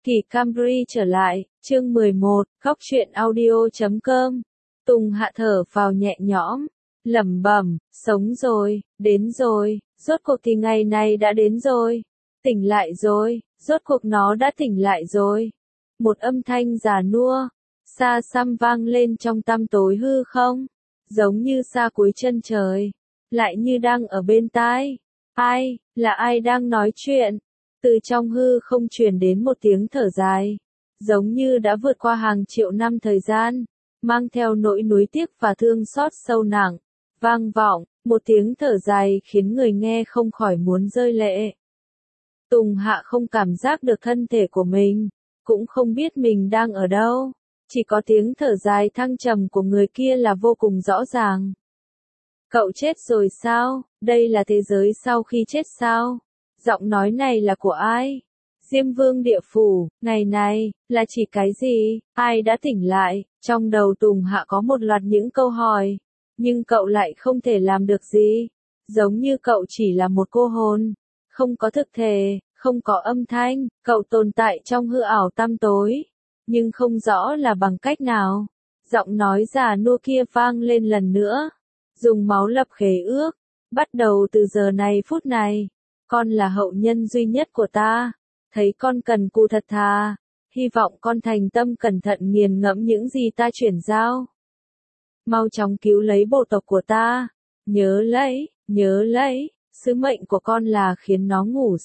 Kỳ Camry trở lại, chương 11, góc truyện audio.com. Tùng Hạ thở vào nhẹ nhõm, lẩm bẩm, sống rồi, đến rồi, rốt cuộc thì ngày này đã đến rồi. Tỉnh lại rồi, rốt cuộc nó đã tỉnh lại rồi. Một âm thanh già nua, xa xăm vang lên trong tăm tối hư không, giống như xa cuối chân trời, lại như đang ở bên tai. Ai, là ai đang nói chuyện? Từ trong hư không truyền đến một tiếng thở dài, giống như đã vượt qua hàng triệu năm thời gian, mang theo nỗi nuối tiếc và thương xót sâu nặng, vang vọng, một tiếng thở dài khiến người nghe không khỏi muốn rơi lệ. Tùng Hạ không cảm giác được thân thể của mình, cũng không biết mình đang ở đâu, chỉ có tiếng thở dài thăng trầm của người kia là vô cùng rõ ràng. Cậu chết rồi sao? Đây là thế giới sau khi chết sao? Giọng nói này là của ai? Diêm Vương địa phủ, ngày này, là chỉ cái gì? Ai đã tỉnh lại? Trong đầu Tùng Hạ có một loạt những câu hỏi, nhưng cậu lại không thể làm được gì. Giống như cậu chỉ là một cô hồn, không có thực thể, không có âm thanh, cậu tồn tại trong hư ảo tăm tối, nhưng không rõ là bằng cách nào. Giọng nói già nua kia vang lên lần nữa, dùng máu lập khế ước, bắt đầu từ giờ này phút này. Con là hậu nhân duy nhất của ta, thấy con cần cù thật thà, hy vọng con thành tâm cẩn thận nghiền ngẫm những gì ta chuyển giao. Mau chóng cứu lấy bộ tộc của ta, nhớ lấy, sứ mệnh của con là khiến nó ngủ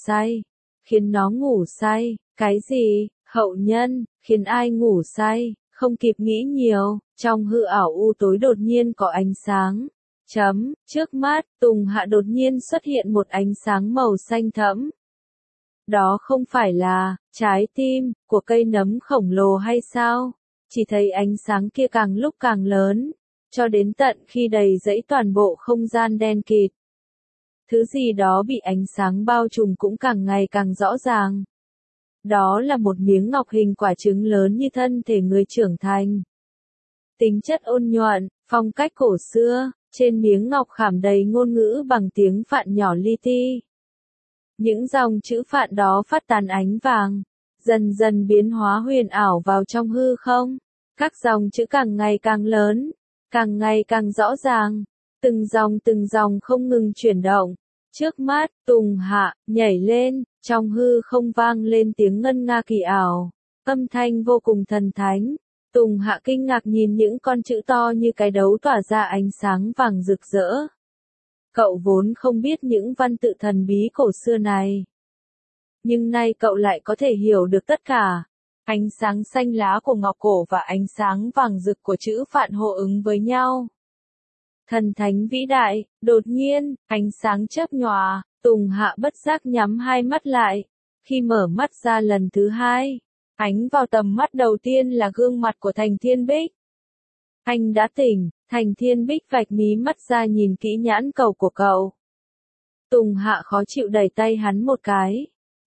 say, cái gì, hậu nhân, khiến ai ngủ say, không kịp nghĩ nhiều, trong hư ảo u tối đột nhiên có ánh sáng. Trước mắt, Tùng Hạ đột nhiên xuất hiện một ánh sáng màu xanh thẫm. Đó không phải là trái tim của cây nấm khổng lồ hay sao? Chỉ thấy ánh sáng kia càng lúc càng lớn, cho đến tận khi đầy dẫy toàn bộ không gian đen kịt. Thứ gì đó bị ánh sáng bao trùm cũng càng ngày càng rõ ràng. Đó là một miếng ngọc hình quả trứng lớn như thân thể người trưởng thành. Tính chất ôn nhuận, phong cách cổ xưa. Trên miếng ngọc khảm đầy ngôn ngữ bằng tiếng Phạn nhỏ li ti. Những dòng chữ Phạn đó phát tán ánh vàng, dần dần biến hóa huyền ảo vào trong hư không. Các dòng chữ càng ngày càng lớn, càng ngày càng rõ ràng, từng dòng không ngừng chuyển động. Trước mắt, Tùng Hạ nhảy lên, trong hư không vang lên tiếng ngân nga kỳ ảo, âm thanh vô cùng thần thánh. Tùng Hạ kinh ngạc nhìn những con chữ to như cái đấu tỏa ra ánh sáng vàng rực rỡ. Cậu vốn không biết những văn tự thần bí cổ xưa này, nhưng nay cậu lại có thể hiểu được tất cả. Ánh sáng xanh lá của ngọc cổ và ánh sáng vàng rực của chữ Phạn hô ứng với nhau. Thần thánh vĩ đại, đột nhiên, ánh sáng chớp nhòa, Tùng Hạ bất giác nhắm hai mắt lại. Khi mở mắt ra lần thứ hai, ánh vào tầm mắt đầu tiên là gương mặt của Thành Thiên Bích. Anh đã tỉnh, Thành Thiên Bích vạch mí mắt ra nhìn kỹ nhãn cầu của cậu. Tùng Hạ khó chịu đẩy tay hắn một cái.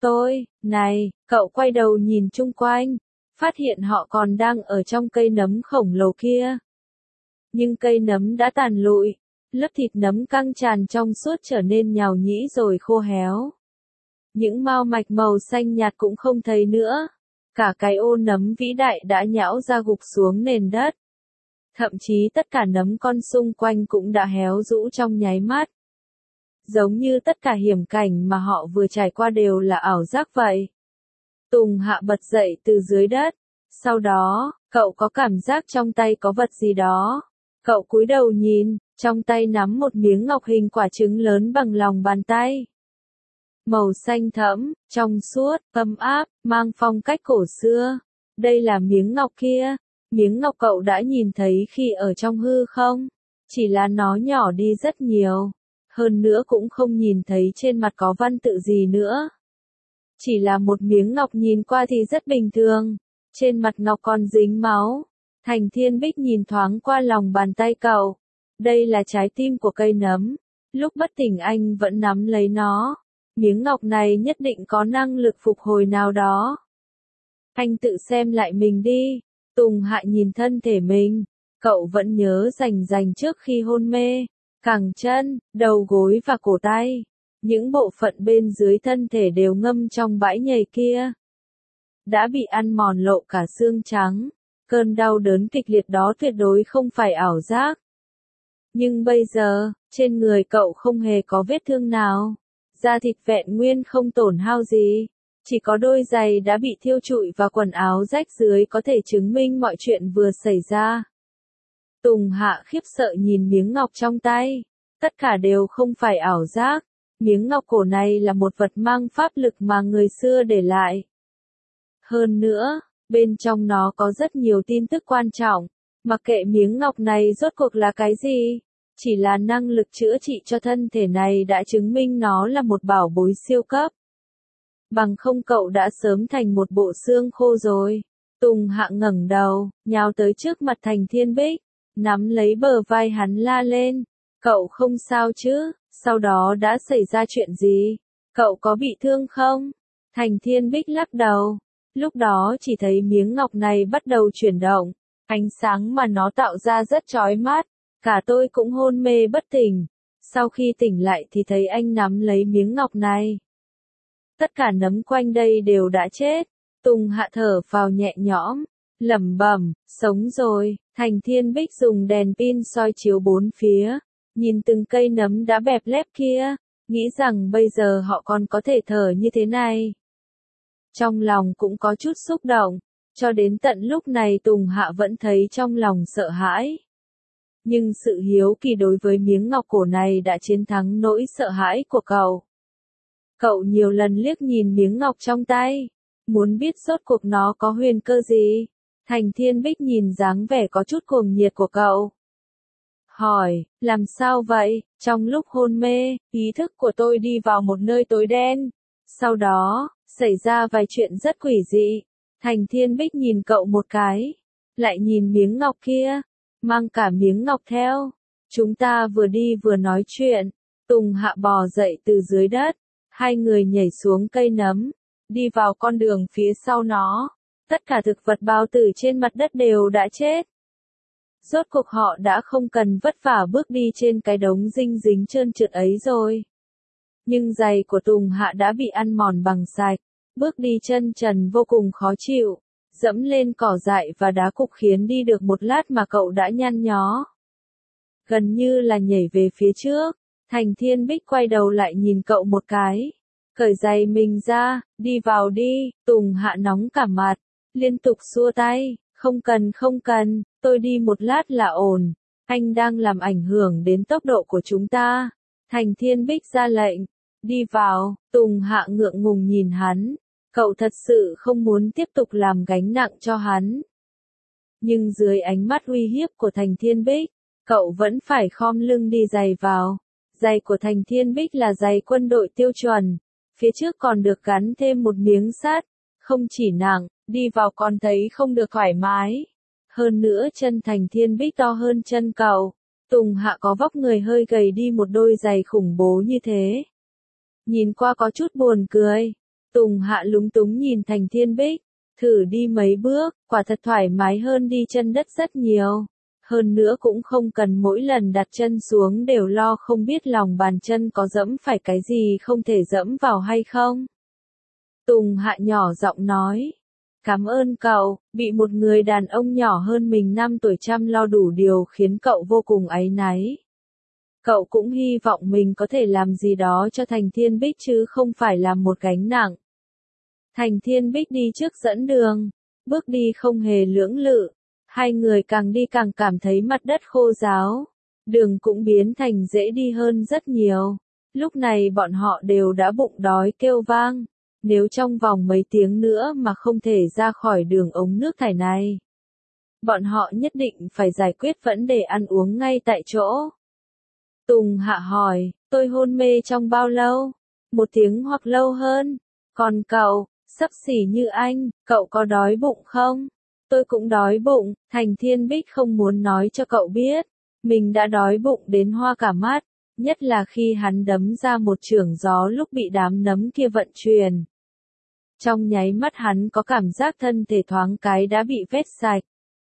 Này, cậu quay đầu nhìn chung quanh, phát hiện họ còn đang ở trong cây nấm khổng lồ kia. Nhưng cây nấm đã tàn lụi, lớp thịt nấm căng tràn trong suốt trở nên nhàu nhĩ rồi khô héo. Những mao mạch màu xanh nhạt cũng không thấy nữa. Cả cái ô nấm vĩ đại đã nhão ra gục xuống nền đất. Thậm chí tất cả nấm con xung quanh cũng đã héo rũ trong nháy mắt. Giống như tất cả hiểm cảnh mà họ vừa trải qua đều là ảo giác vậy. Tùng Hạ bật dậy từ dưới đất. Sau đó, cậu có cảm giác trong tay có vật gì đó. Cậu cúi đầu nhìn, trong tay nắm một miếng ngọc hình quả trứng lớn bằng lòng bàn tay. Màu xanh thẫm, trong suốt, ấm áp, mang phong cách cổ xưa. Đây là miếng ngọc kia. Miếng ngọc cậu đã nhìn thấy khi ở trong hư không. Chỉ là nó nhỏ đi rất nhiều. Hơn nữa cũng không nhìn thấy trên mặt có văn tự gì nữa. Chỉ là một miếng ngọc nhìn qua thì rất bình thường. Trên mặt ngọc còn dính máu. Thành Thiên Bích nhìn thoáng qua lòng bàn tay cậu. Đây là trái tim của cây nấm. Lúc bất tỉnh anh vẫn nắm lấy nó. Miếng ngọc này nhất định có năng lực phục hồi nào đó. Anh tự xem lại mình đi. Tùng Hạ nhìn thân thể mình. Cậu vẫn nhớ rành trước khi hôn mê. Cẳng chân, đầu gối và cổ tay. Những bộ phận bên dưới thân thể đều ngâm trong bãi nhầy kia. đã bị ăn mòn lộ cả xương trắng. Cơn đau đớn kịch liệt đó tuyệt đối không phải ảo giác. Nhưng bây giờ, trên người cậu không hề có vết thương nào. Da thịt vẹn nguyên không tổn hao gì. Chỉ có đôi giày đã bị thiêu trụi và quần áo rách dưới có thể chứng minh mọi chuyện vừa xảy ra. Tùng Hạ khiếp sợ nhìn miếng ngọc trong tay. Tất cả đều không phải ảo giác. Miếng ngọc cổ này là một vật mang pháp lực mà người xưa để lại. Hơn nữa, bên trong nó có rất nhiều tin tức quan trọng. Mặc kệ miếng ngọc này rốt cuộc là cái gì, chỉ là năng lực chữa trị cho thân thể này đã chứng minh nó là một bảo bối siêu cấp. Bằng không cậu đã sớm thành một bộ xương khô rồi. Tùng Hạ ngẩng đầu, nhào tới trước mặt Thành Thiên Bích, nắm lấy bờ vai hắn la lên. Cậu không sao chứ, sau đó đã xảy ra chuyện gì? Cậu có bị thương không? Thành Thiên Bích lắc đầu. Lúc đó chỉ thấy miếng ngọc này bắt đầu chuyển động. Ánh sáng mà nó tạo ra rất chói mắt. Cả tôi cũng hôn mê bất tỉnh. Sau khi tỉnh lại thì thấy anh nắm lấy miếng ngọc này. Tất cả nấm quanh đây đều đã chết. Tùng Hạ thở phào nhẹ nhõm, lẩm bẩm, sống rồi. Thành Thiên Bích dùng đèn pin soi chiếu bốn phía, nhìn từng cây nấm đã bẹp lép kia, nghĩ rằng bây giờ họ còn có thể thở như thế này. Trong lòng cũng có chút xúc động, cho đến tận lúc này Tùng Hạ vẫn thấy trong lòng sợ hãi. Nhưng sự hiếu kỳ đối với miếng ngọc cổ này đã chiến thắng nỗi sợ hãi của cậu. Cậu nhiều lần liếc nhìn miếng ngọc trong tay, muốn biết rốt cuộc nó có huyền cơ gì. Thành Thiên Bích nhìn dáng vẻ có chút cuồng nhiệt của cậu. Hỏi, làm sao vậy? Trong lúc hôn mê, ý thức của tôi đi vào một nơi tối đen. Sau đó, xảy ra vài chuyện rất quỷ dị. Thành Thiên Bích nhìn cậu một cái, lại nhìn miếng ngọc kia, mang cả miếng ngọc theo. Chúng ta vừa đi vừa nói chuyện. Tùng Hạ bò dậy từ dưới đất. Hai người nhảy xuống cây nấm, đi vào con đường phía sau nó. Tất cả thực vật bao tử trên mặt đất đều đã chết. Rốt cuộc họ đã không cần vất vả bước đi trên cái đống dinh dính trơn trượt ấy rồi. Nhưng giày của Tùng Hạ đã bị ăn mòn bằng sạch, bước đi chân trần vô cùng khó chịu, dẫm lên cỏ dại và đá cục khiến đi được một lát mà cậu đã nhăn nhó. Gần như là nhảy về phía trước, Thành Thiên Bích quay đầu lại nhìn cậu một cái. Cởi giày mình ra, đi vào đi. Tùng Hạ nóng cả mặt, liên tục xua tay, không cần, tôi đi một lát là ổn, anh đang làm ảnh hưởng đến tốc độ của chúng ta. Thành Thiên Bích ra lệnh, đi vào. Tùng Hạ ngượng ngùng nhìn hắn, cậu thật sự không muốn tiếp tục làm gánh nặng cho hắn. Nhưng dưới ánh mắt uy hiếp của Thành Thiên Bích, cậu vẫn phải khom lưng đi giày vào. Giày của Thành Thiên Bích là giày quân đội tiêu chuẩn, phía trước còn được gắn thêm một miếng sắt, không chỉ nặng, đi vào còn thấy không được thoải mái. Hơn nữa chân Thành Thiên Bích to hơn chân cậu. Tùng Hạ có vóc người hơi gầy đi một đôi giày khủng bố như thế. Nhìn qua có chút buồn cười. Tùng Hạ lúng túng nhìn Thành Thiên Bích, thử đi mấy bước, quả thật thoải mái hơn đi chân đất rất nhiều. Hơn nữa cũng không cần mỗi lần đặt chân xuống đều lo không biết lòng bàn chân có dẫm phải cái gì không thể dẫm vào hay không. Tùng Hạ nhỏ giọng nói, cảm ơn cậu, bị một người đàn ông nhỏ hơn mình 5 tuổi chăm lo đủ điều khiến cậu vô cùng áy náy. Cậu cũng hy vọng mình có thể làm gì đó cho Thành Thiên Bích chứ không phải làm một gánh nặng. Thành Thiên Bích đi trước dẫn đường, bước đi không hề lưỡng lự. Hai người càng đi càng cảm thấy mặt đất khô ráo, đường cũng biến thành dễ đi hơn rất nhiều. Lúc này bọn họ đều đã bụng đói kêu vang, nếu trong vòng mấy tiếng nữa mà không thể ra khỏi đường ống nước thải này, bọn họ nhất định phải giải quyết vấn đề ăn uống ngay tại chỗ. Tùng Hạ hỏi, tôi hôn mê trong bao lâu? 1 tiếng hoặc lâu hơn. Còn cậu, xấp xỉ như anh, cậu có đói bụng không? Tôi cũng đói bụng. Thành Thiên Bích không muốn nói cho cậu biết, mình đã đói bụng đến hoa cả mắt, nhất là khi hắn đấm ra một chưởng gió lúc bị đám nấm kia vận chuyển. Trong nháy mắt hắn có cảm giác thân thể thoáng cái đã bị vét sạch.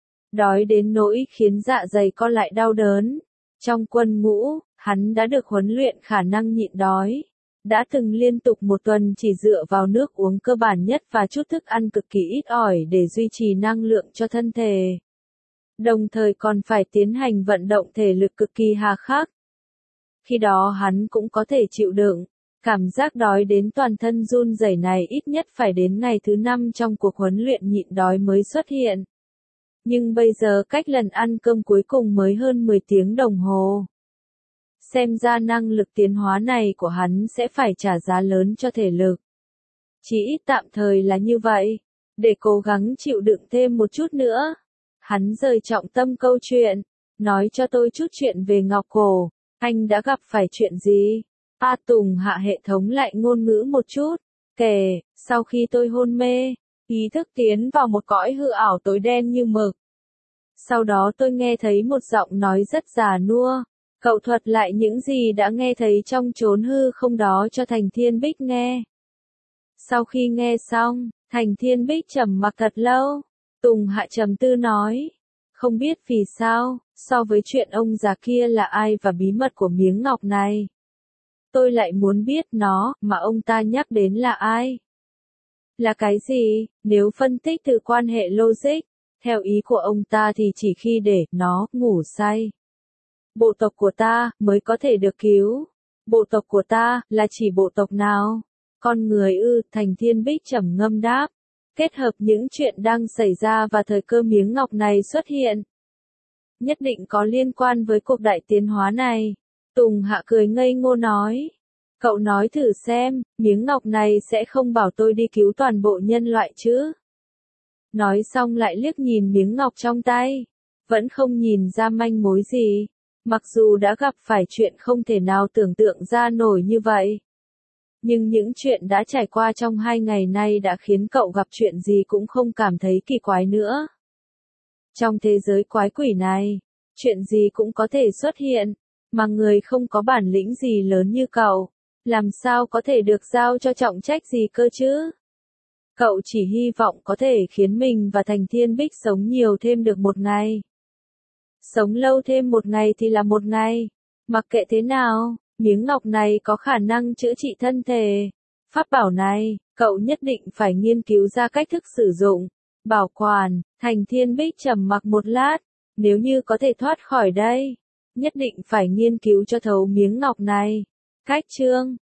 Đói đến nỗi khiến dạ dày co lại đau đớn. Trong quân ngũ, hắn đã được huấn luyện khả năng nhịn đói. đã từng liên tục một tuần chỉ dựa vào nước uống cơ bản nhất và chút thức ăn cực kỳ ít ỏi để duy trì năng lượng cho thân thể. Đồng thời còn phải tiến hành vận động thể lực cực kỳ hà khắc. Khi đó hắn cũng có thể chịu đựng. Cảm giác đói đến toàn thân run rẩy này ít nhất phải đến ngày thứ 5 trong cuộc huấn luyện nhịn đói mới xuất hiện. Nhưng bây giờ cách lần ăn cơm cuối cùng mới hơn 10 tiếng đồng hồ. Xem ra năng lực tiến hóa này của hắn sẽ phải trả giá lớn cho thể lực. Chỉ ít tạm thời là như vậy. Để cố gắng chịu đựng thêm một chút nữa. Hắn rời trọng tâm câu chuyện. Nói cho tôi chút chuyện về Ngọc Cổ. Anh đã gặp phải chuyện gì? A Tùng hạ hệ thống lại ngôn ngữ một chút. Kể, sau khi tôi hôn mê, ý thức tiến vào một cõi hư ảo tối đen như mực. Sau đó tôi nghe thấy một giọng nói rất già nua. Cậu thuật lại những gì đã nghe thấy trong chốn hư không đó cho Thành Thiên Bích nghe. Sau khi nghe xong, Thành Thiên Bích trầm mặc thật lâu. Tùng Hạ trầm tư nói. Không biết vì sao, so với chuyện ông già kia là ai và bí mật của miếng ngọc này. Tôi lại muốn biết nó, mà ông ta nhắc đến là ai. Là cái gì, nếu phân tích từ quan hệ logic, theo ý của ông ta thì chỉ khi để nó ngủ say. Bộ tộc của ta mới có thể được cứu. Bộ tộc của ta là chỉ bộ tộc nào? Con người ư? Thành Thiên Bích trầm ngâm đáp. Kết hợp những chuyện đang xảy ra và thời cơ miếng ngọc này xuất hiện. Nhất định có liên quan với cuộc đại tiến hóa này. Tùng Hạ cười ngây ngô nói. Cậu nói thử xem, miếng ngọc này sẽ không bảo tôi đi cứu toàn bộ nhân loại chứ? Nói xong lại liếc nhìn miếng ngọc trong tay. Vẫn không nhìn ra manh mối gì. Mặc dù đã gặp phải chuyện không thể nào tưởng tượng ra nổi như vậy. Nhưng những chuyện đã trải qua trong 2 ngày nay đã khiến cậu gặp chuyện gì cũng không cảm thấy kỳ quái nữa. Trong thế giới quái quỷ này, chuyện gì cũng có thể xuất hiện, mà người không có bản lĩnh gì lớn như cậu, làm sao có thể được giao cho trọng trách gì cơ chứ? Cậu chỉ hy vọng có thể khiến mình và Thành Thiên Bích sống nhiều thêm được một ngày. Sống lâu thêm một ngày thì là một ngày. Mặc kệ thế nào, miếng ngọc này có khả năng chữa trị thân thể. Pháp bảo này, cậu nhất định phải nghiên cứu ra cách thức sử dụng, bảo quản. Thành Thiên Bích trầm mặc một lát. Nếu như có thể thoát khỏi đây, nhất định phải nghiên cứu cho thấu miếng ngọc này. Cách chương